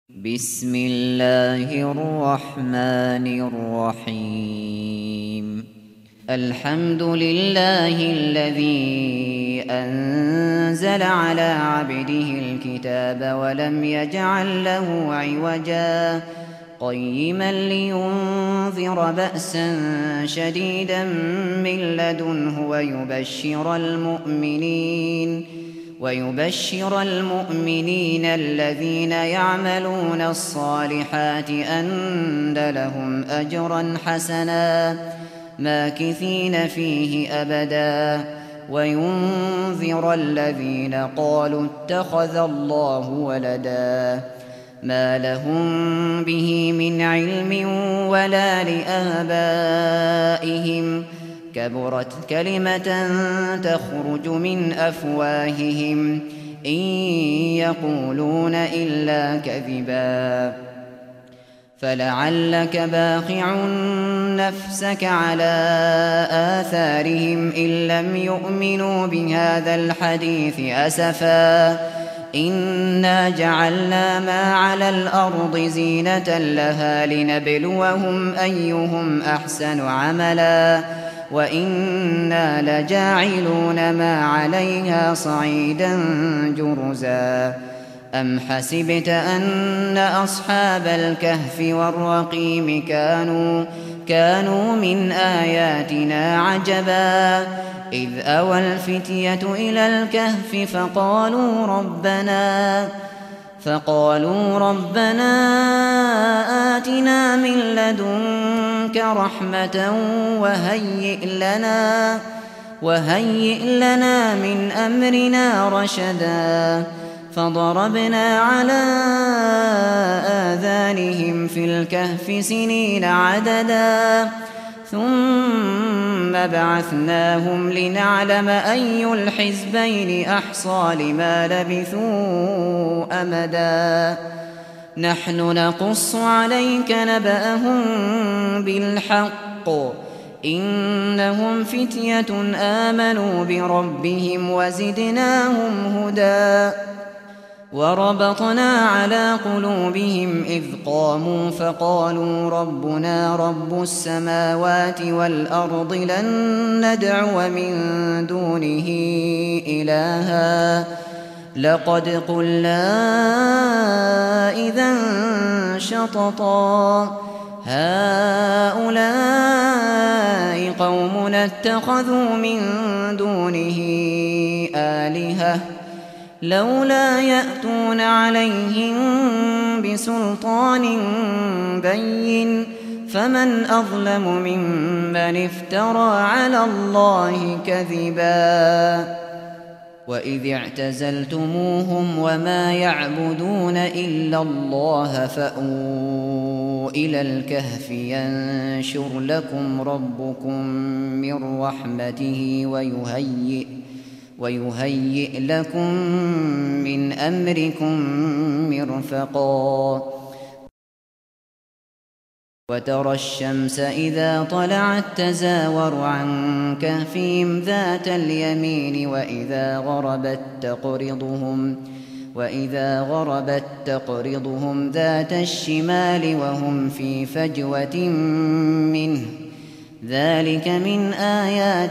بسم الله الرحمن الرحيم. الحمد لله الذي أنزل على عبده الكتاب ولم يجعل له عوجا قيما لينذر بأسا شديدا من لدنه ويبشر المؤمنين الذين يعملون الصالحات أن لهم أجرا حسنا ماكثين فيه أبدا وينذر الذين قالوا اتخذ الله ولدا ما لهم به من علم ولا لآبائهم كبرت كلمة تخرج من أفواههم إن يقولون إلا كذبا فلعلك باخع نفسك على آثارهم إن لم يؤمنوا بهذا الحديث أسفا إنا جعلنا ما على الأرض زينة لها لنبلوهم أيهم أحسن عملا وإنا لجاعلون ما عليها صعيدا جرزا أم حسبت أن أصحاب الكهف والرقيم كانوا من آياتنا عجبا إذ أوى الفتية إلى الكهف فقالوا ربنا آتنا من لدنك رحمة وهيئ لنا من أمرنا رشدا فضربنا على آذانهم في الكهف سنين عددا ثم بعثناهم لنعلم أي الحزبين أحصى لما لبثوا أمدا نحن نقص عليك نبأهم بالحق إنهم فتية آمنوا بربهم وزدناهم هدى وربطنا على قلوبهم إذ قاموا فقالوا ربنا رب السماوات والأرض لن ندعو من دونه إلها لقد قلنا إذا شططا هؤلاء قومنا اتخذوا من دونه آلهة لولا يأتون عليهم بسلطان بين فمن أظلم ممن افترى على الله كذبا وإذ اعتزلتموهم وما يعبدون إلا الله فأووا إلى الكهف ينشر لكم ربكم من رحمته ويهيئ لكم من أمركم مرفقا وترى الشمس إذا طلعت تزاور عن كهفهم ذات اليمين وإذا غربت تقرضهم ذات الشمال وهم في فجوة منه ذلك من آيات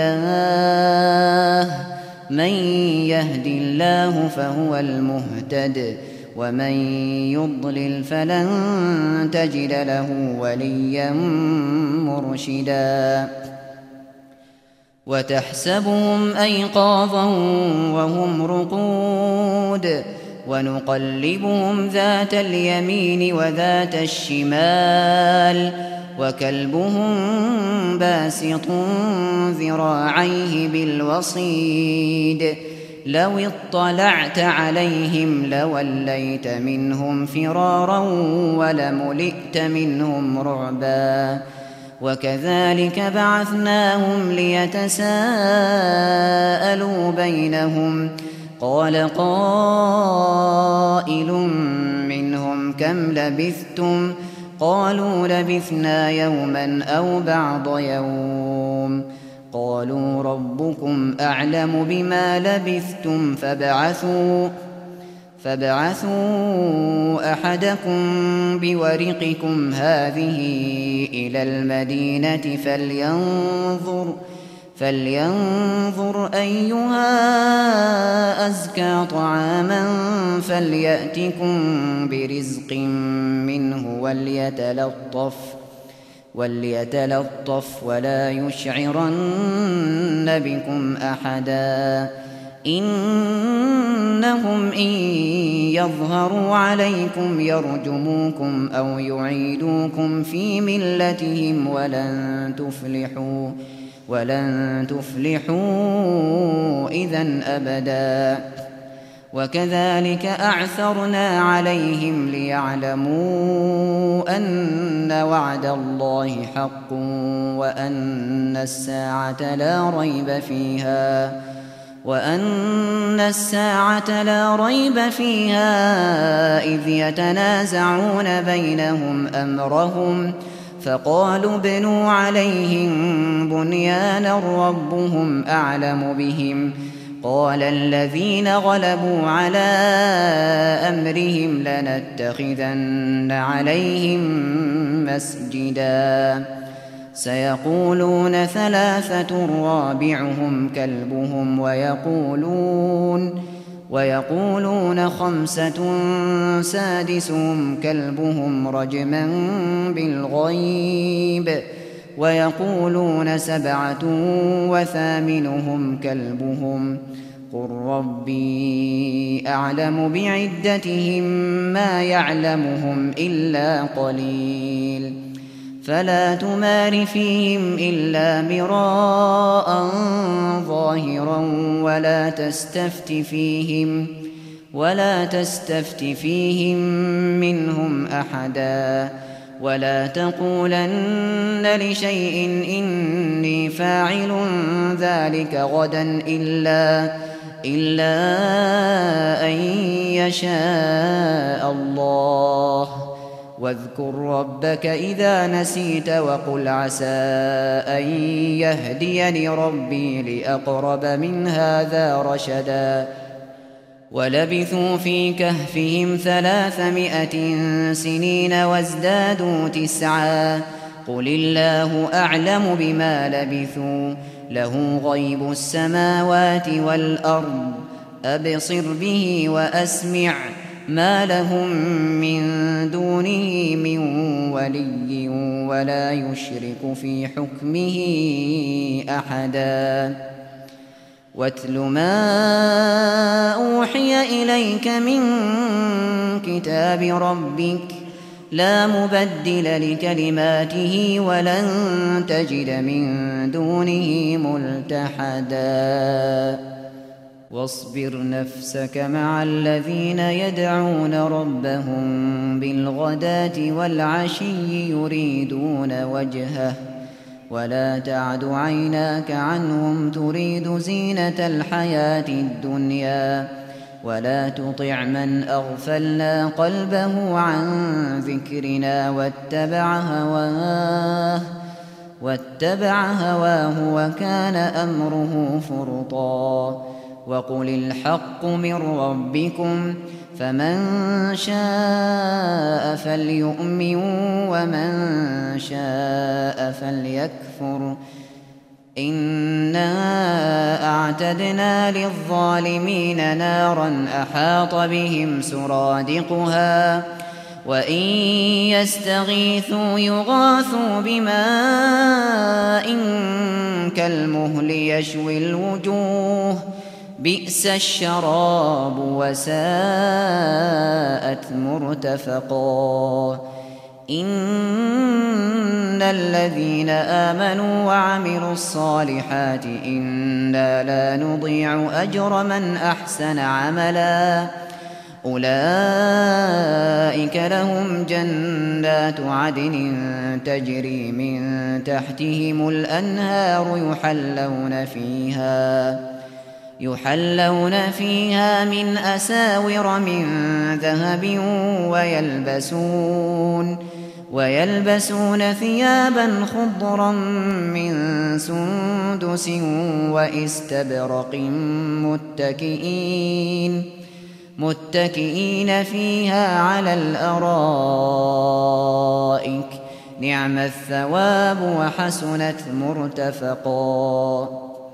الله من يهد الله فهو المهتد ومن يضلل فلن تجد له وليا مرشدا وتحسبهم أيقاظا وهم رقود ونقلبهم ذات اليمين وذات الشمال وكلبهم باسط ذراعيه بالوصيد لو اطلعت عليهم لوليت منهم فرارا ولملئت منهم رعبا وكذلك بعثناهم ليتساءلوا بينهم قال قائل منهم كم لبثتم قالوا لبثنا يوما أو بعض يوم قالوا ربكم أعلم بما لبثتم فابعثوا أحدكم بورقكم هذه إلى المدينة فلينظر أيها أزكى طعاما فليأتكم برزق منه وليتلطف ولا يشعرن بكم أحدا إنهم إن يظهروا عليكم يرجموكم أو يعيدوكم في ملتهم ولن تفلحوا إذن أبدا وكذلك أعثرنا عليهم ليعلموا أن وعد الله حق وأن الساعة لا ريب فيها إذ يتنازعون بينهم أمرهم فقالوا ابنوا عليهم بنيانا ربهم أعلم بهم قال الذين غلبوا على أمرهم لنتخذن عليهم مسجدا سيقولون ثلاثة رابعهم كلبهم ويقولون خمسة سادسهم كلبهم رجما بالغيب ويقولون سبعة وثامنهم كلبهم قل ربي أعلم بعدتهم ما يعلمهم إلا قليل فلا تمار فيهم إلا مراء ظاهرا ولا تستفت فيهم منهم أحدا ولا تقولن لشيء إني فاعل ذلك غدا إلا أن يشاء الله واذكر ربك إذا نسيت وقل عسى أن يهديني ربي لأقرب من هذا رشدا ولبثوا في كهفهم 300 سنين وازدادوا 9 قل الله أعلم بما لبثوا له غيب السماوات والأرض أبصر به وأسمع ما لهم من دونه من ولي ولا يشرك في حكمه أحدا واتل ما أوحي إليك من كتاب ربك لا مبدل لكلماته ولن تجد من دونه ملتحدا واصبر نفسك مع الذين يدعون ربهم بالغداة والعشي يريدون وجهه ولا تعد عيناك عنهم تريد زينة الحياة الدنيا ولا تطع من أغفلنا قلبه عن ذكرنا واتبع هواه وكان أمره فرطا وقل الحق من ربكم فمن شاء فليؤمن ومن شاء فليكفر إنا أعتدنا للظالمين نارا أحاط بهم سرادقها وإن يستغيثوا يغاثوا بماء كالمهل يشوي الوجوه بئس الشراب وساءت مرتفقا إن الذين آمنوا وعملوا الصالحات إنا لا نضيع أجر من أحسن عملا أولئك لهم جنات عدن تجري من تحتهم الأنهار يحلون فيها من أساور من ذهب ويلبسون ثيابا خضرا من سندس واستبرق متكئين فيها على الأرائك نعم الثواب وحسنت مرتفقا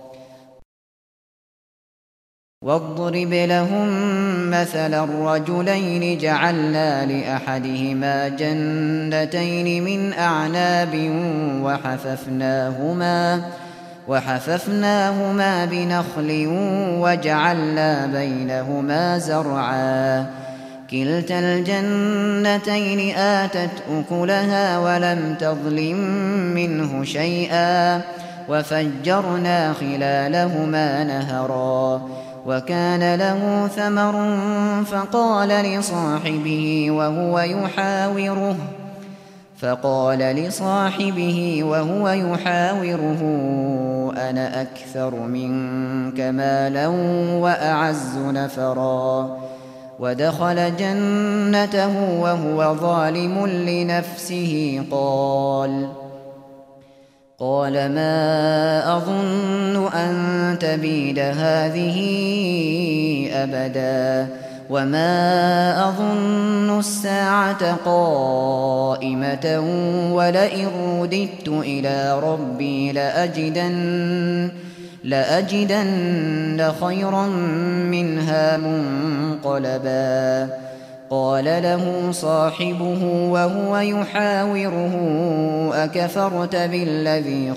واضرب لهم مثلا الرجلين جعلنا لأحدهما جنتين من أعناب وحففناهما بنخل وجعلنا بينهما زرعا كلتا الجنتين آتت أكلها ولم تظلم منه شيئا وفجرنا خلالهما نهرا وكان له ثمر فقال لصاحبه وهو يحاوره أنا أكثر منك مالا وأعز نفرا ودخل جنته وهو ظالم لنفسه قال ما أظن أن تبيد هذه أبدا وما أظن الساعة قائمة ولئن رددت إلى ربي لأجدن خيرا منها منقلبا قال له صاحبه وهو يحاوره أكفرت بالذي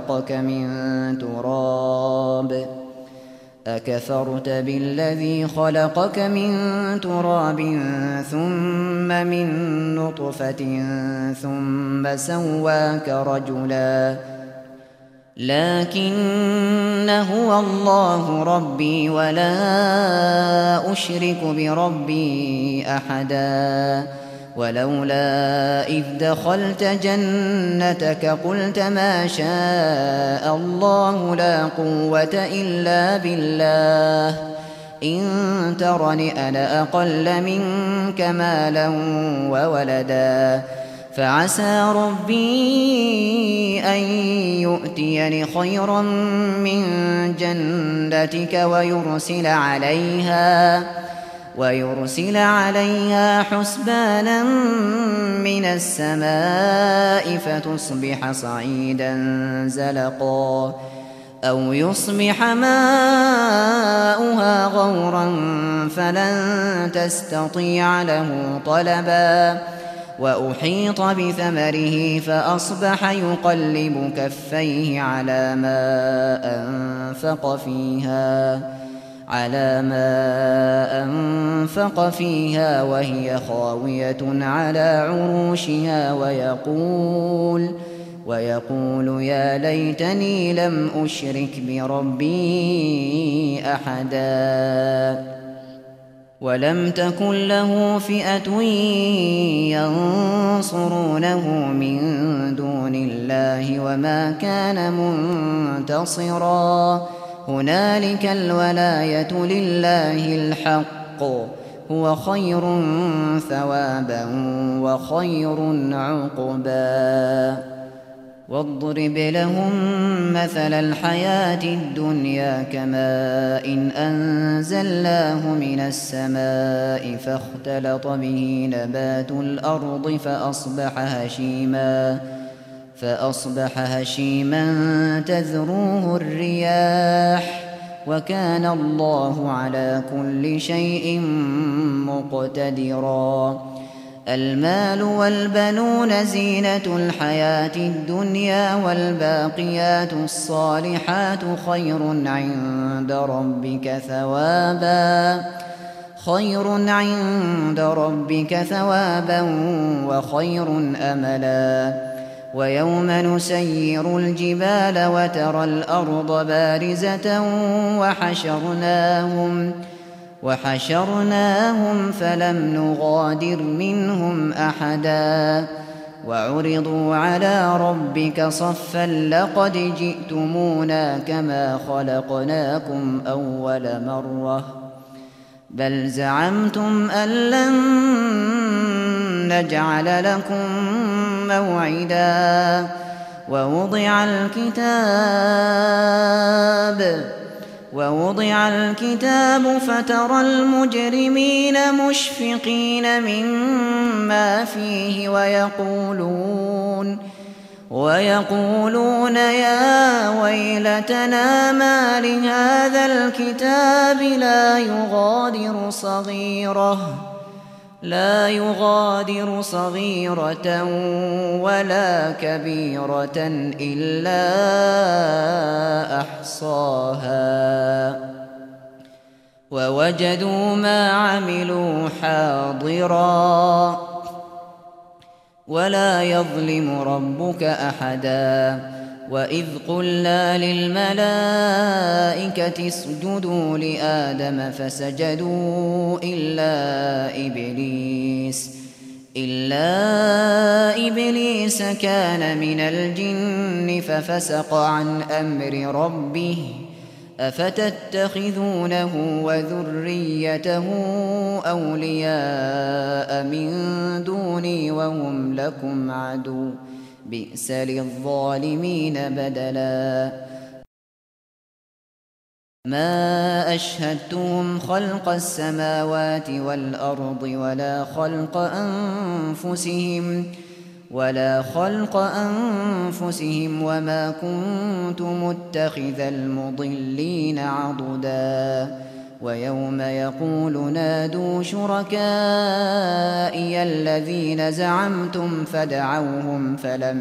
خلقك من تراب ثم من نطفة ثم سواك رجلا لكن هو الله ربي ولا أشرك بربي أحدا ولولا إذ دخلت جنتك قلت ما شاء الله لا قوة إلا بالله إن ترني أنا أقل منك مالا وولدا فعسى ربي أن يؤتيني خيرا من جنتك ويرسل عليها حسبانا من السماء فتصبح صعيدا زلقا أو يصبح ماؤها غورا فلن تستطيع له طلبا وأحيط بثمره فأصبح يقلب كفيه على ما أنفق فيها وهي خاوية على عروشها ويقول يا ليتني لم أشرك بربي أحدا ولم تكن له فئة ينصرونه من دون الله وما كان منتصرا هنالك الولاية لله الحق هو خير ثوابا وخير عقبا واضرب لهم مثل الحياة الدنيا كماء أنزلناه من السماء فاختلط به نبات الأرض فأصبح هشيما تذروه الرياح وكان الله على كل شيء مقتدرا المال والبنون زينة الحياة الدنيا والباقيات الصالحات خير عند ربك ثوابا وخير أملا ويوم نسير الجبال وترى الأرض بارزة وحشرناهم فلم نغادر منهم أحدا وعرضوا على ربك صفا لقد جئتمونا كما خلقناكم أول مرة بل زعمتم أن لن نجعل لكم موعدا ووضع ووضع الكتاب فترى المجرمين مشفقين مما فيه ويقولون يا ويلتنا ما لهذا الكتاب لا يغادر صغيرة ولا كبيرة إلا أحصاها ووجدوا ما عملوا حاضرا ولا يظلم ربك أحدا وإذ قلنا للملائكة اسجدوا لآدم فسجدوا إلا إبليس كان من الجن ففسق عن أمر ربه أفتتخذونه وذريته أولياء من دوني وهم لكم عدو بئس للظالمين بدلا ما أشهدتهم خلق السماوات والأرض ولا خلق أنفسهم وما كنت متخذ المضلين عضدا ويوم يقول نادوا شركائي الذين زعمتم فدعوهم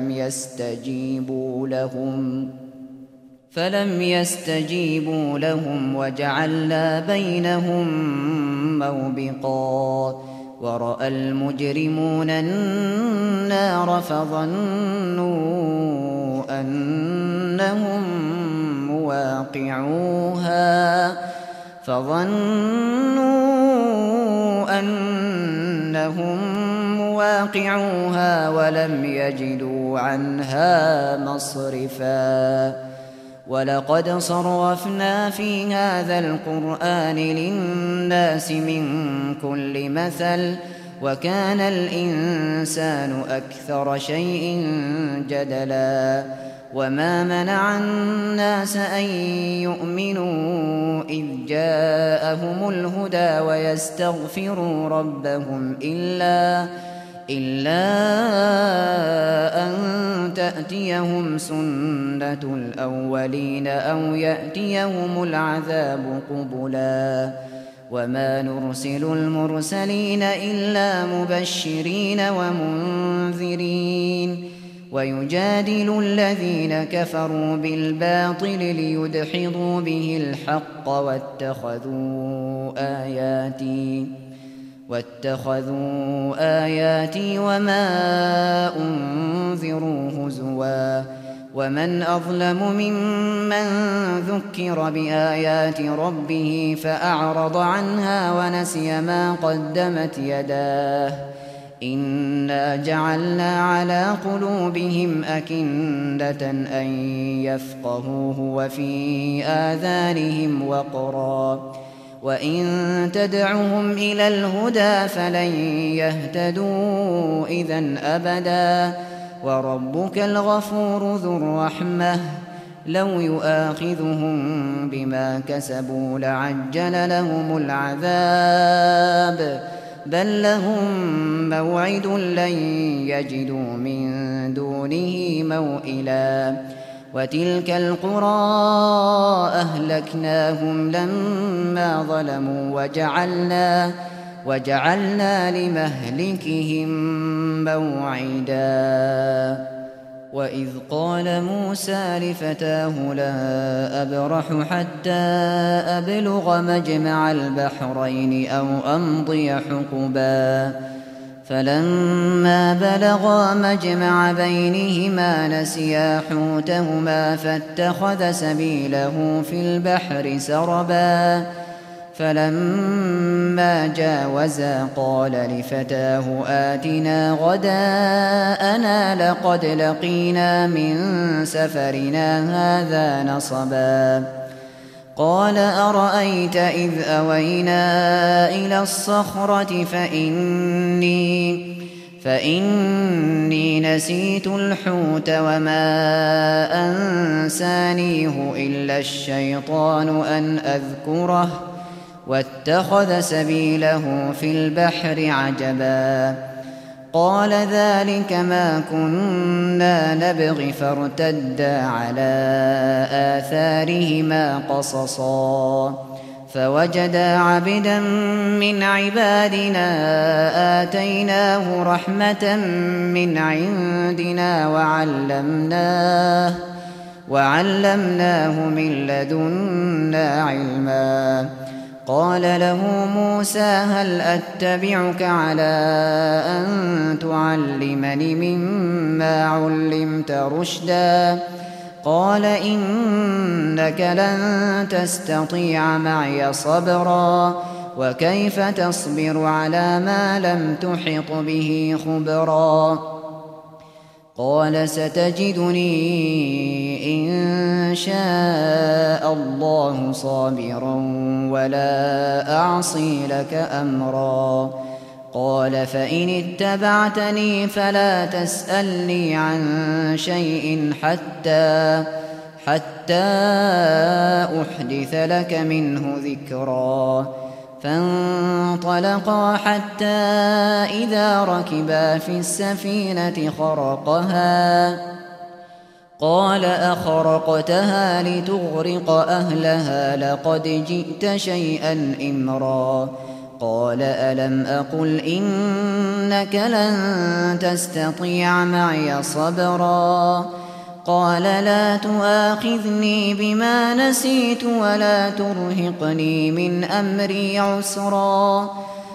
فلم يستجيبوا لهم وجعلنا بينهم موبقا ورأى المجرمون النار فظنوا أنهم مواقعوها ولم يجدوا عنها مصرفا ولقد صرفنا في هذا القرآن للناس من كل مثل وكان الإنسان أكثر شيء جدلا وما منع الناس أن يؤمنوا إذ جاءهم الهدى ويستغفروا ربهم إلا أن تأتيهم سنة الأولين أو يأتيهم العذاب قبلا وما نرسل المرسلين إلا مبشرين ومنذرين ويجادل الذين كفروا بالباطل ليدحضوا به الحق واتخذوا آياتي وما أنذروا هزوا ومن أظلم ممن ذكر بآيات ربه فأعرض عنها ونسي ما قدمت يداه إنا جعلنا على قلوبهم أكنة أن يفقهوه وفي آذانهم وقرا وإن تدعهم إلى الهدى فلن يهتدوا إذن أبدا وربك الغفور ذو الرحمة لو يؤاخذهم بما كسبوا لعجل لهم العذاب بل لهم موعد لن يجدوا من دونه موئلا وتلك القرى أهلكناهم لما ظلموا وجعلنا لمهلكهم موعدا وإذ قال موسى لفتاه لا أبرح حتى أبلغ مجمع البحرين أو أمضي حقبا فلما بلغا مجمع بينهما نسيا حوتهما فاتخذ سبيله في البحر سربا فلما جاوزا قال لفتاه آتنا غداءنا لقد لقينا من سفرنا هذا نصبا قال أرأيت إذ أوينا إلى الصخرة فإني نسيت الحوت وما أنسانيه إلا الشيطان أن أذكره واتخذ سبيله في البحر عجبا قال ذلك ما كنا نبغي فارتدا على آثارهما قصصا فوجدا عبدا من عبادنا آتيناه رحمة من عندنا وعلمناه من لدنا علما قال له موسى هل أتبعك على أن تعلمني مما علمت رشدا قال إنك لن تستطيع معي صبرا وكيف تصبر على ما لم تحط به خبرا قال ستجدني إن شاء الله صابرا ولا أعصي لك أمرا قال فإن اتبعتني فلا تسألني عن شيء حتى أحدث لك منه ذكرا فانطلقا حتى إذا ركبا في السفينة خرقها قال أخرقتها لتغرق أهلها لقد جئت شيئا إمرا قال ألم أقل إنك لن تستطيع معي صبرا قال لا تؤاخذني بما نسيت ولا ترهقني من أمري عسرا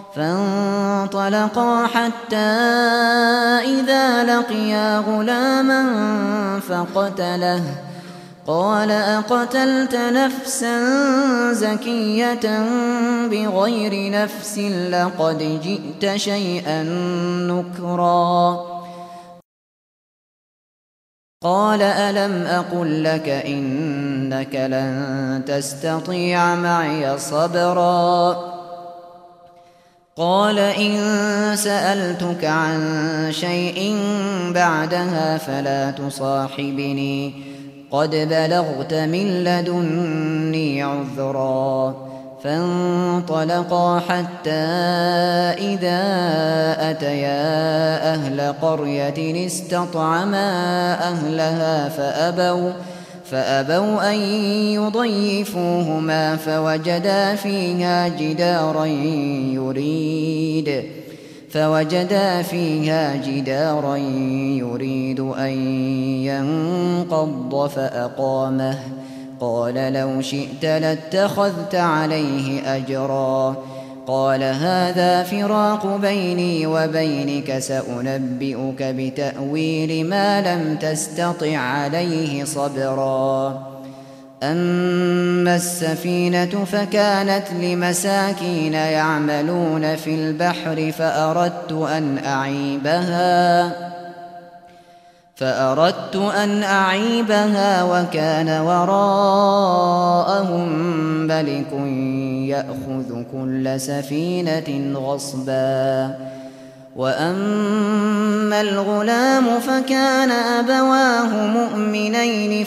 فانطلقا حتى إذا لقيا غلاما فقتله قال أقتلت نفسا زكية بغير نفس لقد جئت شيئا نكرا قال ألم أقل لك إنك لن تستطيع معي صبرا قال إن سألتك عن شيء بعدها فلا تصاحبني قد بلغت من لدني عذرا فانطلقا حتى إذا أتيا أهل قرية استطعما أهلها فأبوا أن يضيفوهما فوجدا فيها جدارا يريد أن ينقض فأقامه قال لو شئت لاتخذت عليه أجرا قال هذا فراق بيني وبينك سأنبئك بتأويل ما لم تستطع عليه صبرا أما السفينة فكانت لمساكين يعملون في البحر فأردت أن أعيبها وكان وراءهم ملك يأخذ كل سفينة غصبا وأما الغلام فكان أبواه مؤمنين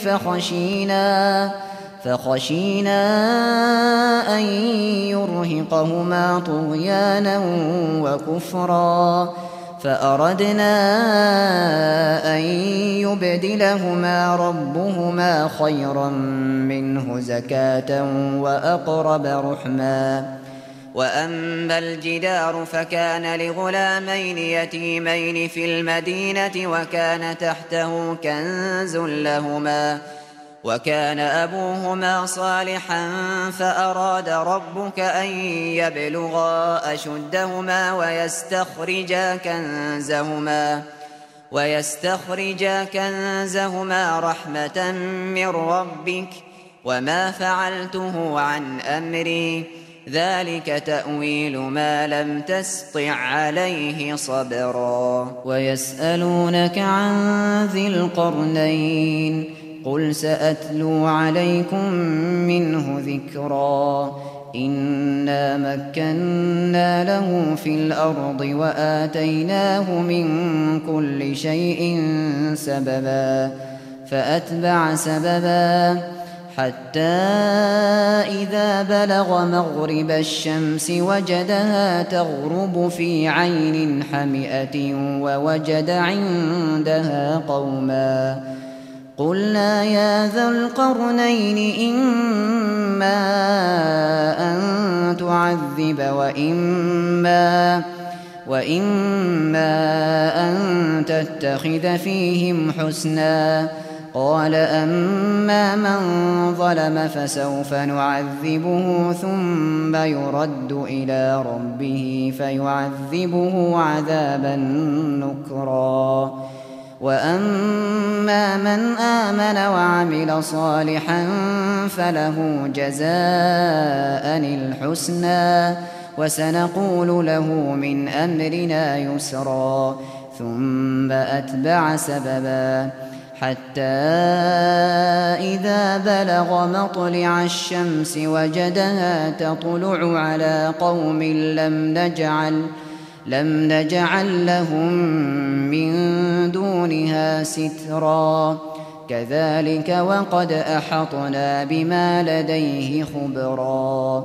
فخشينا أن يرهقهما طغيانا وكفرا فأردنا أن يبدلهما ربهما خيرا منه زكاة وأقرب رحما وأما الجدار فكان لغلامين يتيمين في المدينة وكان تحته كنز لهما وكان أبوهما صالحا فأراد ربك أن يبلغا أشدهما ويستخرجا كنزهما رحمة من ربك وما فعلته عن أمري ذلك تأويل ما لم تسطع عليه صبرا ويسألونك عن ذي القرنين قل سأتلو عليكم منه ذكرا إنا مكنا له في الأرض وآتيناه من كل شيء سببا فأتبع سببا حتى إذا بلغ مغرب الشمس وجدها تغرب في عين حمئة ووجد عندها قوما قلنا يا ذا القرنين إما أن تعذب وإما أن تتخذ فيهم حسنا قال أما من ظلم فسوف نعذبه ثم يرد إلى ربه فيعذبه عذابا نكرا وأما من آمن وعمل صالحا فله جزاء الحسنى وسنقول له من أمرنا يسرا ثم أتبع سببا حتى إذا بلغ مطلع الشمس وجدها تطلع على قوم لم نجعل لهم من دونها سترا كذلك وقد أحطنا بما لديه خبرا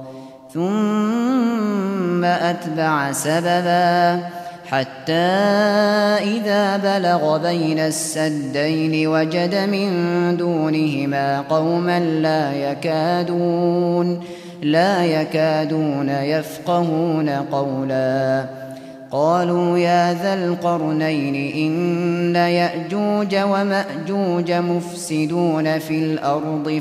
ثم أتبع سببا حتى إذا بلغ بين السدين وجد من دونهما قوما لا يكادون يفقهون قولا قالوا يا ذا القرنين إن يأجوج ومأجوج مفسدون في الأرض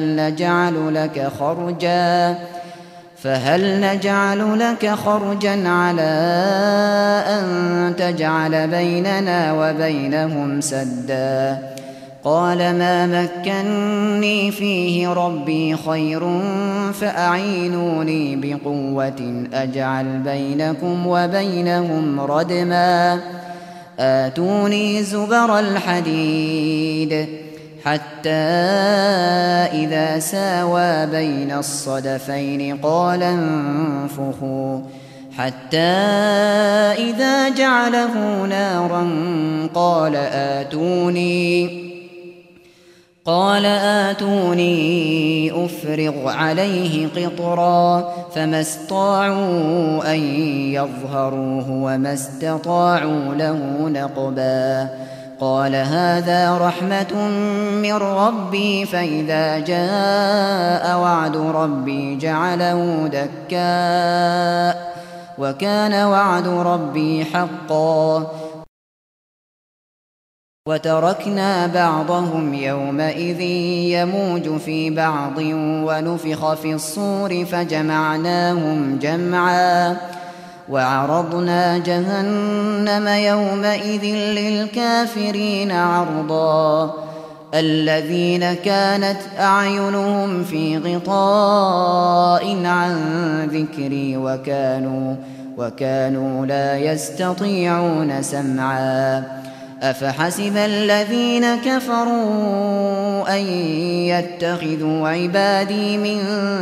فهل نجعل لك خرجا على أن تجعل بيننا وبينهم سدا قال ما مكني فيه ربي خير فأعينوني بقوة أجعل بينكم وبينهم ردما آتوني زبر الحديد حتى إذا ساوى بين الصدفين قال انفخوا حتى إذا جعله نارا قال آتوني أفرغ عليه قطرا فما استطاعوا أن يظهروه وما استطاعوا له نقبا قال هذا رحمة من ربي فإذا جاء وعد ربي جعله دكاء وكان وعد ربي حقا وتركنا بعضهم يومئذ يموج في بعض ونفخ في الصور فجمعناهم جمعا وعرضنا جهنم يومئذ للكافرين عرضا الذين كانت أعينهم في غطاء عن ذكري وكانوا لا يستطيعون سمعا أفحسب الذين كفروا أن يتخذوا عبادي من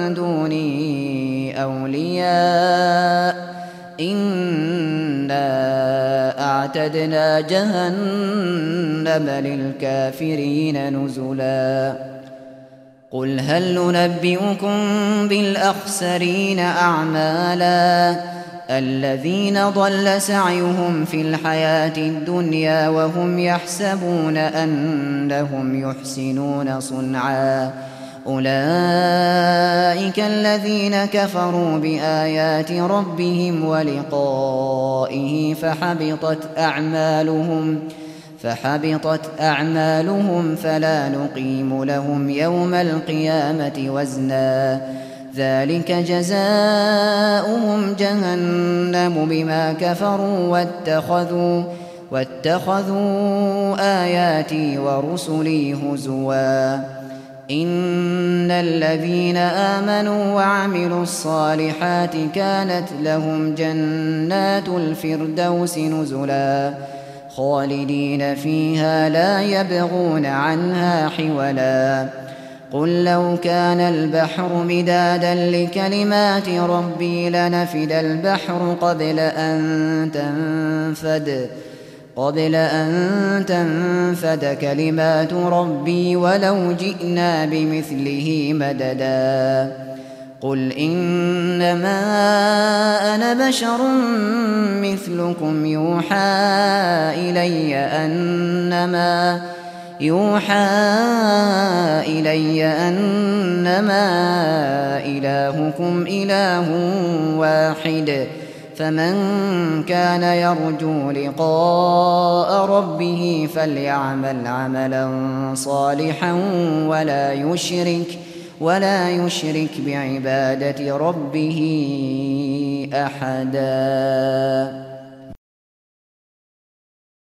دوني أولياء إنا أعتدنا جهنم للكافرين نزلا قل هل ننبئكم بالأخسرين أعمالا الذين ضل سعيهم في الحياة الدنيا وهم يحسبون أنهم يحسنون صنعا أولئك الذين كفروا بآيات ربهم ولقائه فحبطت أعمالهم فلا نقيم لهم يوم القيامة وزنا ذلك جزاؤهم جهنم بما كفروا واتخذوا آياتي ورسلي هزوا إن الذين آمنوا وعملوا الصالحات كانت لهم جنات الفردوس نزلا خالدين فيها لا يبغون عنها حولا قل لو كان البحر مدادا لكلمات ربي لنفد البحر قبل أن تنفد كلمات ربي ولو جئنا بمثله مددا قل إنما أنا بشر مثلكم يوحى إلي أنما إلهكم إله واحد فمن كان يرجو لقاء ربه فليعمل عملا صالحا ولا يشرك بعبادة ربه أحدا.